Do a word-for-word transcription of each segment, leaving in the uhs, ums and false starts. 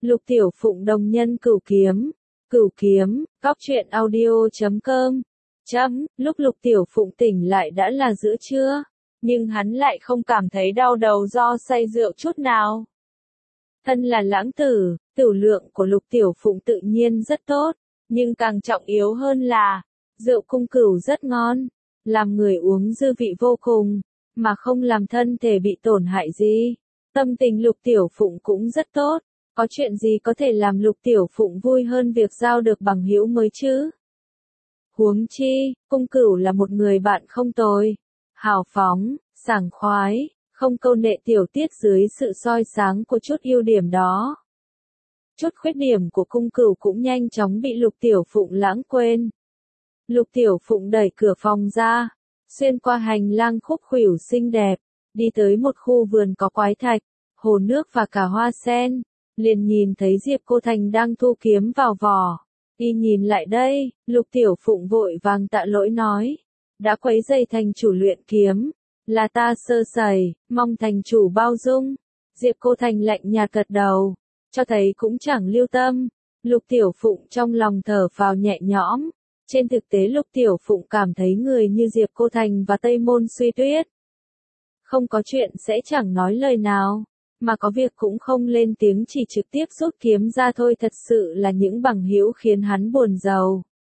Lục Tiểu Phụng đồng nhân cửu kiếm. Cửu kiếm, góc truyện audio chấm com. Chấm, lúc Lục Tiểu Phụng tỉnh lại đã là giữa trưa, nhưng hắn lại không cảm thấy đau đầu do say rượu chút nào. Thân là lãng tử, tửu lượng của Lục Tiểu Phụng tự nhiên rất tốt, nhưng càng trọng yếu hơn là, rượu cung cửu rất ngon, làm người uống dư vị vô cùng, mà không làm thân thể bị tổn hại gì. Tâm tình Lục Tiểu Phụng cũng rất tốt, có chuyện gì có thể làm Lục Tiểu Phụng vui hơn việc giao được bằng hữu mới chứ? Huống chi, cung cửu là một người bạn không tồi, hào phóng, sảng khoái, không câu nệ tiểu tiết dưới sự soi sáng của chút ưu điểm đó. Chút khuyết điểm của cung cửu cũng nhanh chóng bị Lục Tiểu Phụng lãng quên. Lục Tiểu Phụng đẩy cửa phòng ra, xuyên qua hành lang khúc khuỷu xinh đẹp, đi tới một khu vườn có quái thạch, hồ nước và cả hoa sen, liền nhìn thấy Diệp Cô Thành đang thu kiếm vào vỏ. Y nhìn lại đây, Lục Tiểu Phụng vội vàng tạ lỗi nói, đã quấy rầy thành chủ luyện kiếm, là ta sơ sẩy, mong thành chủ bao dung. Diệp Cô Thành lạnh nhạt gật đầu, cho thấy cũng chẳng lưu tâm. Lục Tiểu Phụng trong lòng thở phào nhẹ nhõm. Trên thực tế Lục Tiểu Phụng cảm thấy người như Diệp Cô Thành và Tây Môn Suy Tuyết không có chuyện sẽ chẳng nói lời nào, mà có việc cũng không lên tiếng, chỉ trực tiếp rút kiếm ra thôi, thật sự là những bằng hữu khiến hắn buồn rầu.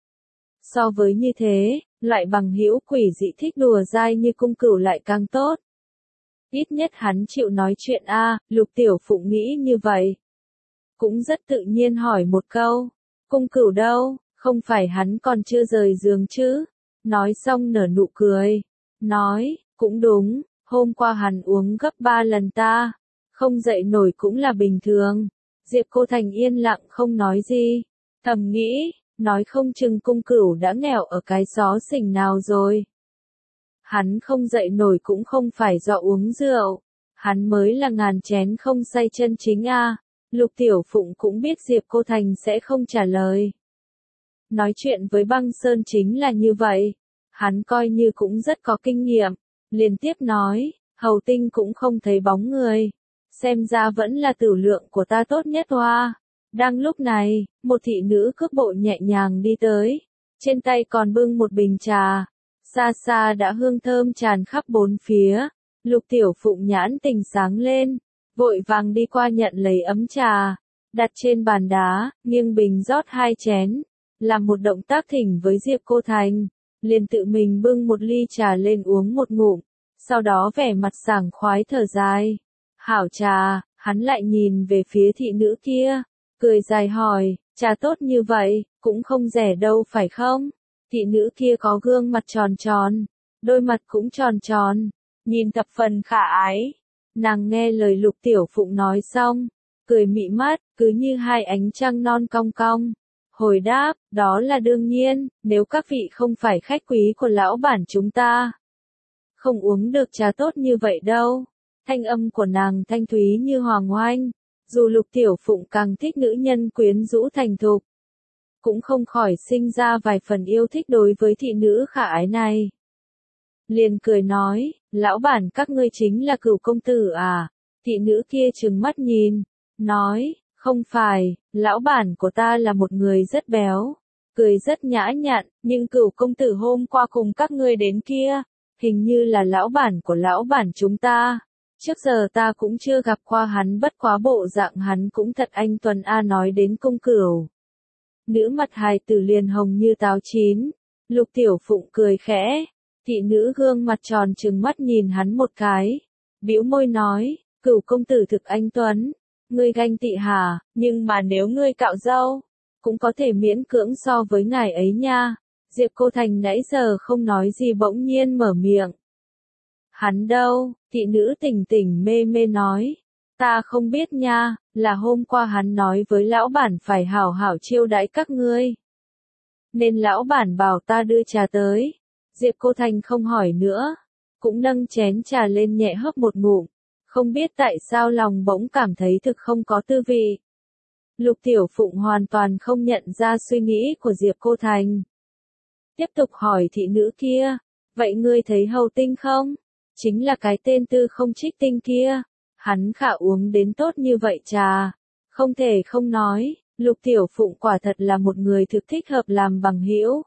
So với như thế, loại bằng hữu quỷ dị thích đùa dai như cung cửu lại càng tốt. Ít nhất hắn chịu nói chuyện a, à, Lục Tiểu Phụng nghĩ như vậy. Cũng rất tự nhiên hỏi một câu, cung cửu đâu, không phải hắn còn chưa rời giường chứ? Nói xong nở nụ cười, nói, cũng đúng, hôm qua hắn uống gấp ba lần ta, không dậy nổi cũng là bình thường. Diệp Cô Thành yên lặng không nói gì, thầm nghĩ, nói không chừng cung cửu đã nghèo ở cái xó xỉnh nào rồi. Hắn không dậy nổi cũng không phải do uống rượu, hắn mới là ngàn chén không say chân chính a. À. Lục Tiểu Phụng cũng biết Diệp Cô Thành sẽ không trả lời. Nói chuyện với Băng Sơn chính là như vậy, hắn coi như cũng rất có kinh nghiệm, liên tiếp nói, Hầu Tinh cũng không thấy bóng người, xem ra vẫn là tửu lượng của ta tốt nhất hoa. Đang lúc này, một thị nữ cước bộ nhẹ nhàng đi tới, trên tay còn bưng một bình trà, xa xa đã hương thơm tràn khắp bốn phía. Lục Tiểu Phụng nhãn tình sáng lên, vội vàng đi qua nhận lấy ấm trà, đặt trên bàn đá, nghiêng bình rót hai chén, làm một động tác thỉnh với Diệp Cô Thành, liền tự mình bưng một ly trà lên uống một ngụm, sau đó vẻ mặt sảng khoái thở dài. Hảo trà, hắn lại nhìn về phía thị nữ kia, cười dài hỏi, trà tốt như vậy, cũng không rẻ đâu phải không? Thị nữ kia có gương mặt tròn tròn, đôi mặt cũng tròn tròn, nhìn thập phần khả ái. Nàng nghe lời Lục Tiểu Phụng nói xong, cười mị mắt, cứ như hai ánh trăng non cong cong. Hồi đáp, đó là đương nhiên, nếu các vị không phải khách quý của lão bản chúng ta, không uống được trà tốt như vậy đâu. Thanh âm của nàng thanh thúy như hoàng oanh, dù Lục Tiểu Phụng càng thích nữ nhân quyến rũ thành thục, cũng không khỏi sinh ra vài phần yêu thích đối với thị nữ khả ái này. Liền cười nói, lão bản các ngươi chính là Cửu công tử à? Thị nữ kia trừng mắt nhìn, nói, không phải, lão bản của ta là một người rất béo, cười rất nhã nhặn, nhưng Cửu công tử hôm qua cùng các ngươi đến kia, hình như là lão bản của lão bản chúng ta. Trước giờ ta cũng chưa gặp qua hắn, bất quá bộ dạng hắn cũng thật anh tuấn a. Nói đến cung cửu, nữ mặt hài tử liền hồng như táo chín. Lục Tiểu Phụng cười khẽ, thị nữ gương mặt tròn trừng mắt nhìn hắn một cái, bĩu môi nói, Cửu công tử thực anh tuấn, ngươi ganh tị hả? Nhưng mà nếu ngươi cạo râu, cũng có thể miễn cưỡng so với ngài ấy nha. Diệp Cô Thành nãy giờ không nói gì bỗng nhiên mở miệng. Hắn đâu? Thị nữ tỉnh tỉnh mê mê nói, ta không biết nha, là hôm qua hắn nói với lão bản phải hảo hảo chiêu đãi các ngươi, nên lão bản bảo ta đưa trà tới. Diệp Cô Thành không hỏi nữa, cũng nâng chén trà lên nhẹ hớp một ngụm, không biết tại sao lòng bỗng cảm thấy thực không có tư vị. Lục Tiểu Phụng hoàn toàn không nhận ra suy nghĩ của Diệp Cô Thành. Tiếp tục hỏi thị nữ kia, vậy ngươi thấy Hầu Tinh không? Chính là cái tên Tư Không Trích Tinh kia, hắn khả uống đến tốt như vậy trà, Không thể không nói, Lục Tiểu Phụng quả thật là một người thực thích hợp làm bằng hữu.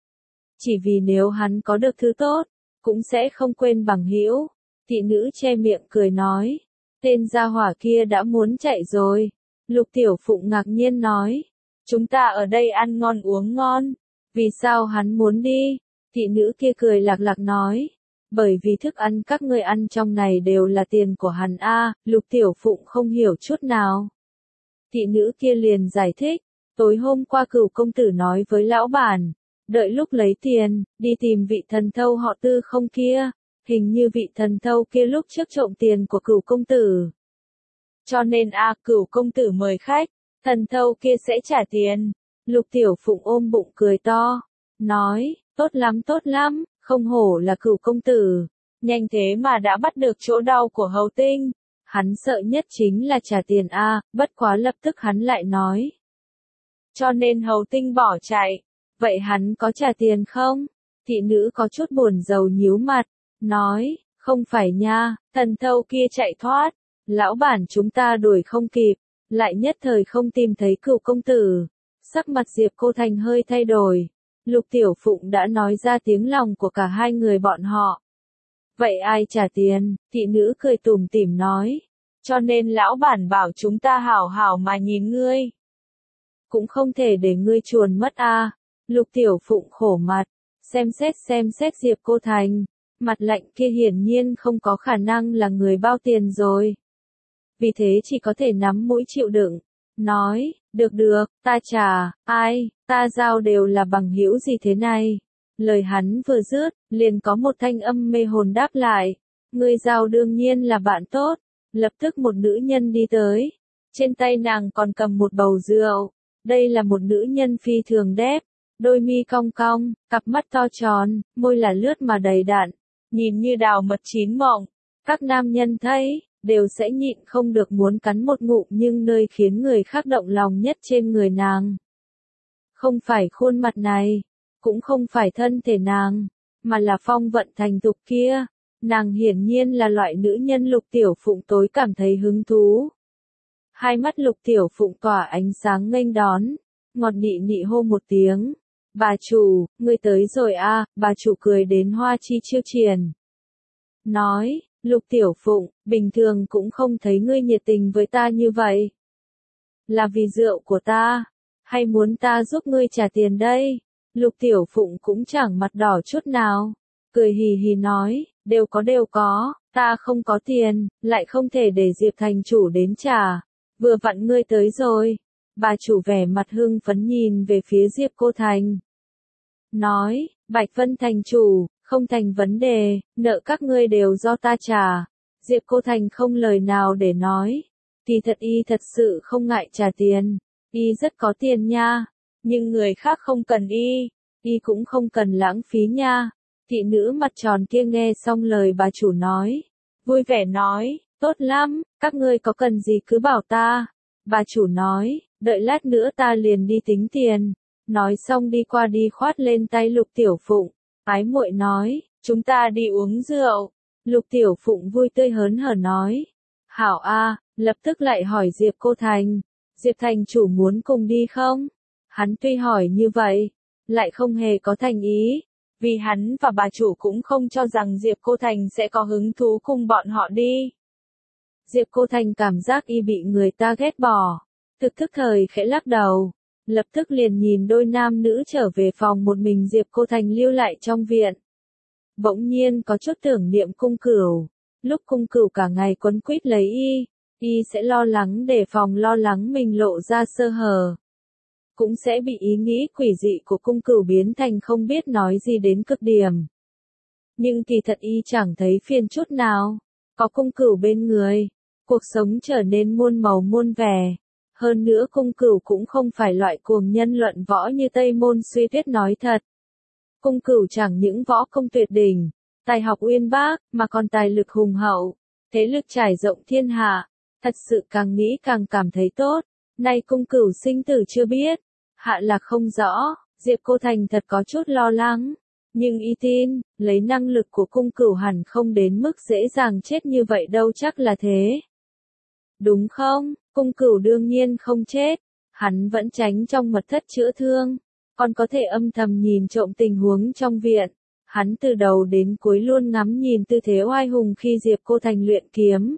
Chỉ vì nếu hắn có được thứ tốt, cũng sẽ không quên bằng hữu. Thị nữ che miệng cười nói, tên gia hỏa kia đã muốn chạy rồi. Lục Tiểu Phụng ngạc nhiên nói, chúng ta ở đây ăn ngon uống ngon, vì sao hắn muốn đi? Thị nữ kia cười lạc lạc nói, bởi vì thức ăn các ngươi ăn trong này đều là tiền của hắn a. Lục Tiểu Phụng không hiểu chút nào. Thị nữ kia liền giải thích, tối hôm qua Cửu công tử nói với lão bản, đợi lúc lấy tiền, đi tìm vị thần thâu họ Tư không kia, hình như vị thần thâu kia lúc trước trộm tiền của Cửu công tử. Cho nên a Cửu công tử mời khách, thần thâu kia sẽ trả tiền. Lục Tiểu Phụng ôm bụng cười to, nói, tốt lắm tốt lắm, không hổ là Cửu công tử, nhanh thế mà đã bắt được chỗ đau của Hầu Tinh. Hắn sợ nhất chính là trả tiền a, bất quá lập tức hắn lại nói. Cho nên Hầu Tinh bỏ chạy, vậy hắn có trả tiền không? Thị nữ có chút buồn rầu nhíu mặt, nói, không phải nha, thần thâu kia chạy thoát, lão bản chúng ta đuổi không kịp, lại nhất thời không tìm thấy Cửu công tử. Sắc mặt Diệp Cô Thành hơi thay đổi, Lục Tiểu Phụng đã nói ra tiếng lòng của cả hai người bọn họ. Vậy ai trả tiền? Thị nữ cười tủm tỉm nói, cho nên lão bản bảo chúng ta hảo hảo mà nhìn ngươi. Cũng không thể để ngươi chuồn mất a. Lục Tiểu Phụng khổ mặt, xem xét xem xét Diệp Cô Thành, mặt lạnh kia hiển nhiên không có khả năng là người bao tiền rồi. Vì thế chỉ có thể nắm mũi chịu đựng, nói, được được, ta trả, ai, ta giao đều là bằng hữu gì thế này. Lời hắn vừa dứt, liền có một thanh âm mê hồn đáp lại, ngươi giao đương nhiên là bạn tốt. Lập tức một nữ nhân đi tới, trên tay nàng còn cầm một bầu rượu. Đây là một nữ nhân phi thường đẹp, đôi mi cong cong, cặp mắt to tròn, môi là lướt mà đầy đặn, nhìn như đào mật chín mọng. Các nam nhân thấy, đều sẽ nhịn không được muốn cắn một ngụm, nhưng nơi khiến người khác động lòng nhất trên người nàng. Không phải khuôn mặt này, cũng không phải thân thể nàng, mà là phong vận thành thục kia. Nàng hiển nhiên là loại nữ nhân Lục Tiểu Phụng tối cảm thấy hứng thú. Hai mắt Lục Tiểu Phụng tỏa ánh sáng nghênh đón, ngọt nị nị hô một tiếng. Bà chủ, ngươi tới rồi a. À, bà chủ cười đến hoa chi chiêu triển. Nói, Lục Tiểu Phụng, bình thường cũng không thấy ngươi nhiệt tình với ta như vậy. Là vì rượu của ta, hay muốn ta giúp ngươi trả tiền đây? Lục Tiểu Phụng cũng chẳng mặt đỏ chút nào, cười hì hì nói, đều có đều có, ta không có tiền, lại không thể để Diệp thành chủ đến trả. Vừa vặn ngươi tới rồi. Bà chủ vẻ mặt hưng phấn nhìn về phía Diệp Cô Thành. Nói, Bạch Vân thành chủ, không thành vấn đề, nợ các ngươi đều do ta trả. Diệp Cô Thành không lời nào để nói. Kỳ thật y thật sự không ngại trả tiền. Y rất có tiền nha. Nhưng người khác không cần y. Y cũng không cần lãng phí nha. Thị nữ mặt tròn kia nghe xong lời bà chủ nói. Vui vẻ nói, tốt lắm, các ngươi có cần gì cứ bảo ta. Bà chủ nói, đợi lát nữa ta liền đi tính tiền. Nói xong đi qua đi khoát lên tay Lục Tiểu Phụng. Ái muội nói, chúng ta đi uống rượu. Lục Tiểu Phụng vui tươi hớn hở nói. Hảo a, lập tức lại hỏi Diệp Cô Thành. Diệp thành chủ muốn cùng đi không? Hắn tuy hỏi như vậy, lại không hề có thành ý. Vì hắn và bà chủ cũng không cho rằng Diệp Cô Thành sẽ có hứng thú cùng bọn họ đi. Diệp Cô Thành cảm giác y bị người ta ghét bỏ. Thực thức thời khẽ lắc đầu. Lập tức liền nhìn đôi nam nữ trở về phòng, một mình Diệp Cô Thành lưu lại trong viện. Bỗng nhiên có chút tưởng niệm Cung Cửu. Lúc Cung Cửu cả ngày quấn quýt lấy y, y sẽ lo lắng đề phòng, lo lắng mình lộ ra sơ hở. Cũng sẽ bị ý nghĩ quỷ dị của Cung Cửu biến thành không biết nói gì đến cực điểm. Nhưng kỳ thật y chẳng thấy phiền chút nào. Có Cung Cửu bên người, cuộc sống trở nên muôn màu muôn vẻ. Hơn nữa Cung Cửu cũng không phải loại cuồng nhân luận võ như Tây Môn Suy Tuyết nói thật. Cung Cửu chẳng những võ công tuyệt đỉnh, tài học uyên bác, mà còn tài lực hùng hậu, thế lực trải rộng thiên hạ. Thật sự càng nghĩ càng cảm thấy tốt. Nay Cung Cửu sinh tử chưa biết, hạ lạc không rõ. Diệp Cô Thành thật có chút lo lắng. Nhưng y tin, lấy năng lực của Cung Cửu hẳn không đến mức dễ dàng chết như vậy đâu, chắc là thế. Đúng không? Cung Cửu đương nhiên không chết, hắn vẫn tránh trong mật thất chữa thương, còn có thể âm thầm nhìn trộm tình huống trong viện. Hắn từ đầu đến cuối luôn ngắm nhìn tư thế oai hùng khi Diệp Cô Thành luyện kiếm.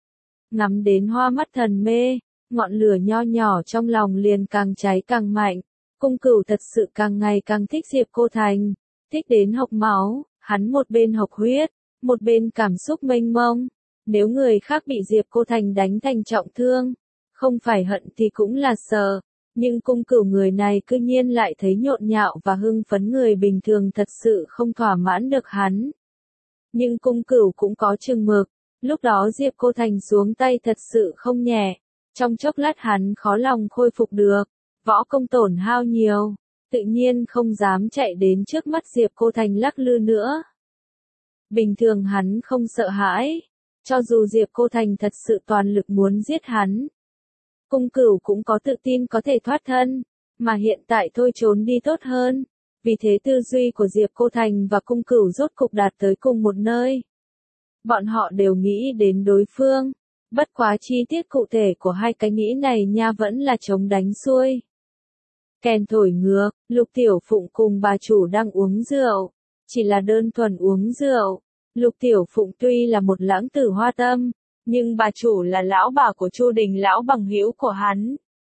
Ngắm đến hoa mắt thần mê, ngọn lửa nho nhỏ trong lòng liền càng cháy càng mạnh. Cung Cửu thật sự càng ngày càng thích Diệp Cô Thành, thích đến hộc máu, hắn một bên hộc huyết, một bên cảm xúc mênh mông. Nếu người khác bị Diệp Cô Thành đánh thành trọng thương, không phải hận thì cũng là sợ, nhưng Cung Cửu người này cư nhiên lại thấy nhộn nhạo và hưng phấn, người bình thường thật sự không thỏa mãn được hắn. Nhưng Cung Cửu cũng có chừng mực, lúc đó Diệp Cô Thành xuống tay thật sự không nhẹ, trong chốc lát hắn khó lòng khôi phục được, võ công tổn hao nhiều, tự nhiên không dám chạy đến trước mắt Diệp Cô Thành lắc lư nữa. Bình thường hắn không sợ hãi, cho dù Diệp Cô Thành thật sự toàn lực muốn giết hắn, Cung Cửu cũng có tự tin có thể thoát thân, mà hiện tại thôi trốn đi tốt hơn. Vì thế tư duy của Diệp Cô Thành và Cung Cửu rốt cục đạt tới cùng một nơi. Bọn họ đều nghĩ đến đối phương, bất quá chi tiết cụ thể của hai cái nghĩ này nha vẫn là chống đánh xuôi. Kèn thổi ngược, Lục Tiểu Phụng cùng bà chủ đang uống rượu, chỉ là đơn thuần uống rượu. Lục Tiểu Phụng tuy là một lãng tử hoa tâm, nhưng bà chủ là lão bà của Chu Đình lão bằng hữu của hắn.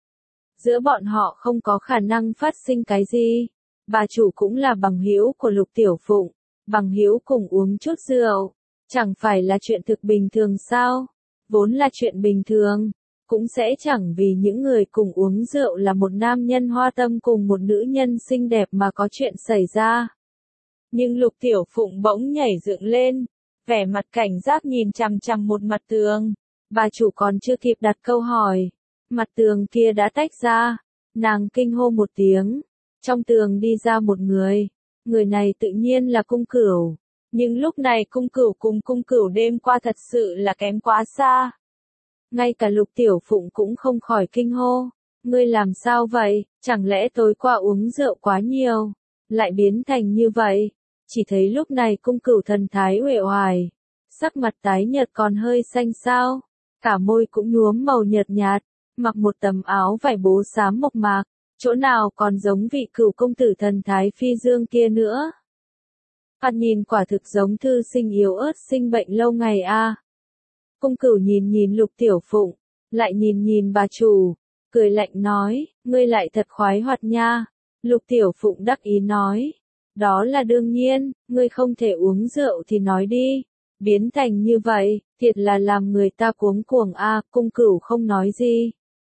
Giữa bọn họ không có khả năng phát sinh cái gì. Bà chủ cũng là bằng hữu của Lục Tiểu Phụng, bằng hữu cùng uống chút rượu, chẳng phải là chuyện thực bình thường sao? Vốn là chuyện bình thường, cũng sẽ chẳng vì những người cùng uống rượu là một nam nhân hoa tâm cùng một nữ nhân xinh đẹp mà có chuyện xảy ra. Nhưng Lục Tiểu Phụng bỗng nhảy dựng lên, vẻ mặt cảnh giác nhìn chằm chằm một mặt tường. Bà chủ còn chưa kịp đặt câu hỏi, mặt tường kia đã tách ra, nàng kinh hô một tiếng. Trong tường đi ra một người, người này tự nhiên là Cung Cửu, nhưng lúc này Cung Cửu cùng Cung Cửu đêm qua thật sự là kém quá xa. Ngay cả Lục Tiểu Phụng cũng không khỏi kinh hô, ngươi làm sao vậy, chẳng lẽ tối qua uống rượu quá nhiều, lại biến thành như vậy? Chỉ thấy lúc này Cung Cửu thần thái uể oải, sắc mặt tái nhợt còn hơi xanh xao, cả môi cũng nhuốm màu nhợt nhạt, mặc một tấm áo vải bố xám mộc mạc. Chỗ nào còn giống vị Cửu công tử thần thái phi dương kia nữa. Thoạt nhìn quả thực giống thư sinh yếu ớt sinh bệnh lâu ngày a. À. Cung Cửu nhìn nhìn Lục Tiểu Phụng, lại nhìn nhìn bà chủ, cười lạnh nói, ngươi lại thật khoái hoạt nha. Lục Tiểu Phụng đắc ý nói, đó là đương nhiên, ngươi không thể uống rượu thì nói đi, biến thành như vậy, thiệt là làm người ta cuống cuồng a. À. Cung Cửu không nói gì.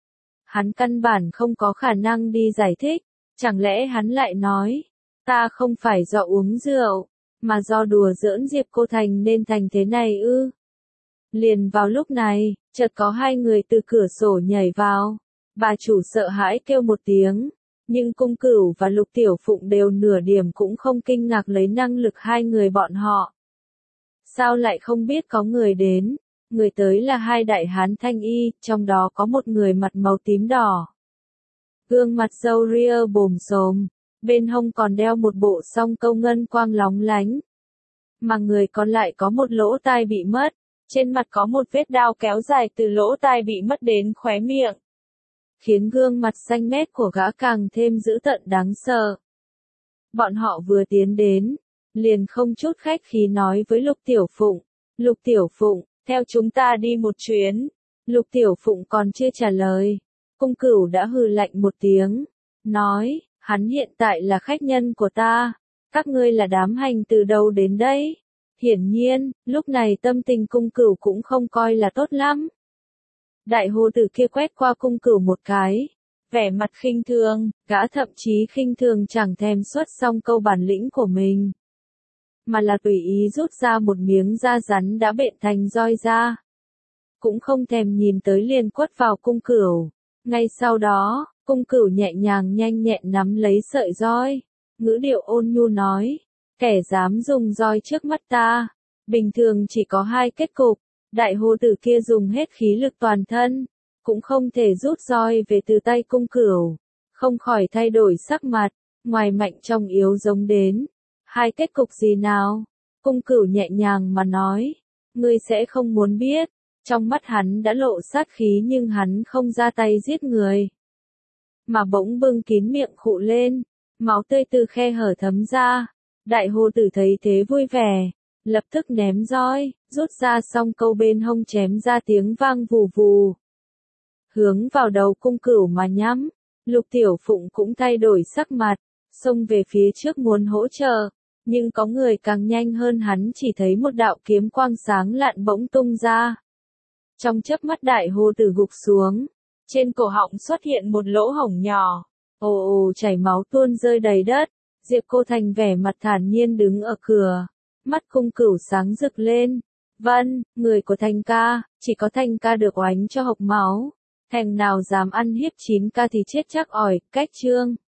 Hắn căn bản không có khả năng đi giải thích, chẳng lẽ hắn lại nói, ta không phải do uống rượu, mà do đùa giỡn Diệp Cô Thành nên thành thế này ư. Liền vào lúc này, chợt có hai người từ cửa sổ nhảy vào, bà chủ sợ hãi kêu một tiếng, nhưng Cung Cửu và Lục Tiểu Phụng đều nửa điểm cũng không kinh ngạc lấy năng lực hai người bọn họ. Sao lại không biết có người đến? Người tới là hai đại hán thanh y, trong đó có một người mặt màu tím đỏ. Gương mặt râu ria bồm xồm, bên hông còn đeo một bộ song câu ngân quang lóng lánh. Mà người còn lại có một lỗ tai bị mất, trên mặt có một vết đao kéo dài từ lỗ tai bị mất đến khóe miệng. Khiến gương mặt xanh mét của gã càng thêm dữ tợn đáng sợ. Bọn họ vừa tiến đến, liền không chút khách khí nói với Lục Tiểu Phụng, Lục Tiểu Phụng, theo chúng ta đi một chuyến. Lục Tiểu Phụng còn chưa trả lời, Cung Cửu đã hừ lạnh một tiếng, nói, hắn hiện tại là khách nhân của ta, các ngươi là đám hành từ đâu đến đây? Hiển nhiên, lúc này tâm tình Cung Cửu cũng không coi là tốt lắm. Đại hồ tử kia quét qua Cung Cửu một cái, vẻ mặt khinh thường, gã thậm chí khinh thường chẳng thèm xuất xong câu bản lĩnh của mình, mà là tùy ý rút ra một miếng da rắn đã bện thành roi ra. Cũng không thèm nhìn tới liền quất vào Cung Cửu. Ngay sau đó, Cung Cửu nhẹ nhàng nhanh nhẹn nắm lấy sợi roi, ngữ điệu ôn nhu nói, kẻ dám dùng roi trước mắt ta, bình thường chỉ có hai kết cục, đại hồ tử kia dùng hết khí lực toàn thân, cũng không thể rút roi về từ tay Cung Cửu, không khỏi thay đổi sắc mặt, ngoài mạnh trong yếu giống đến. Hai kết cục gì nào? Cung Cửu nhẹ nhàng mà nói, ngươi sẽ không muốn biết, Trong mắt hắn đã lộ sát khí nhưng hắn không ra tay giết người. Mà bỗng bưng kín miệng khụ lên, máu tươi từ khe hở thấm ra. Đại hồ tử thấy thế vui vẻ, lập tức ném roi, rút ra song câu bên hông chém ra tiếng vang vù vù. Hướng vào đầu cung cửu mà nhắm, Lục Tiểu Phụng cũng thay đổi sắc mặt, xông về phía trước muốn hỗ trợ, nhưng có người càng nhanh hơn hắn, chỉ thấy một đạo kiếm quang sáng lạn bỗng tung ra. Trong chớp mắt đại hồ tử gục xuống, trên cổ họng xuất hiện một lỗ hổng nhỏ, ồ ồ chảy máu tuôn rơi đầy đất. Diệp Cô Thành vẻ mặt thản nhiên đứng ở cửa, mắt cung cửu sáng rực lên. Vâng, người của Thành ca, chỉ có Thành ca được oánh cho hộc máu. Thèm nào dám ăn hiếp chín ca thì chết chắc ỏi, cách chương.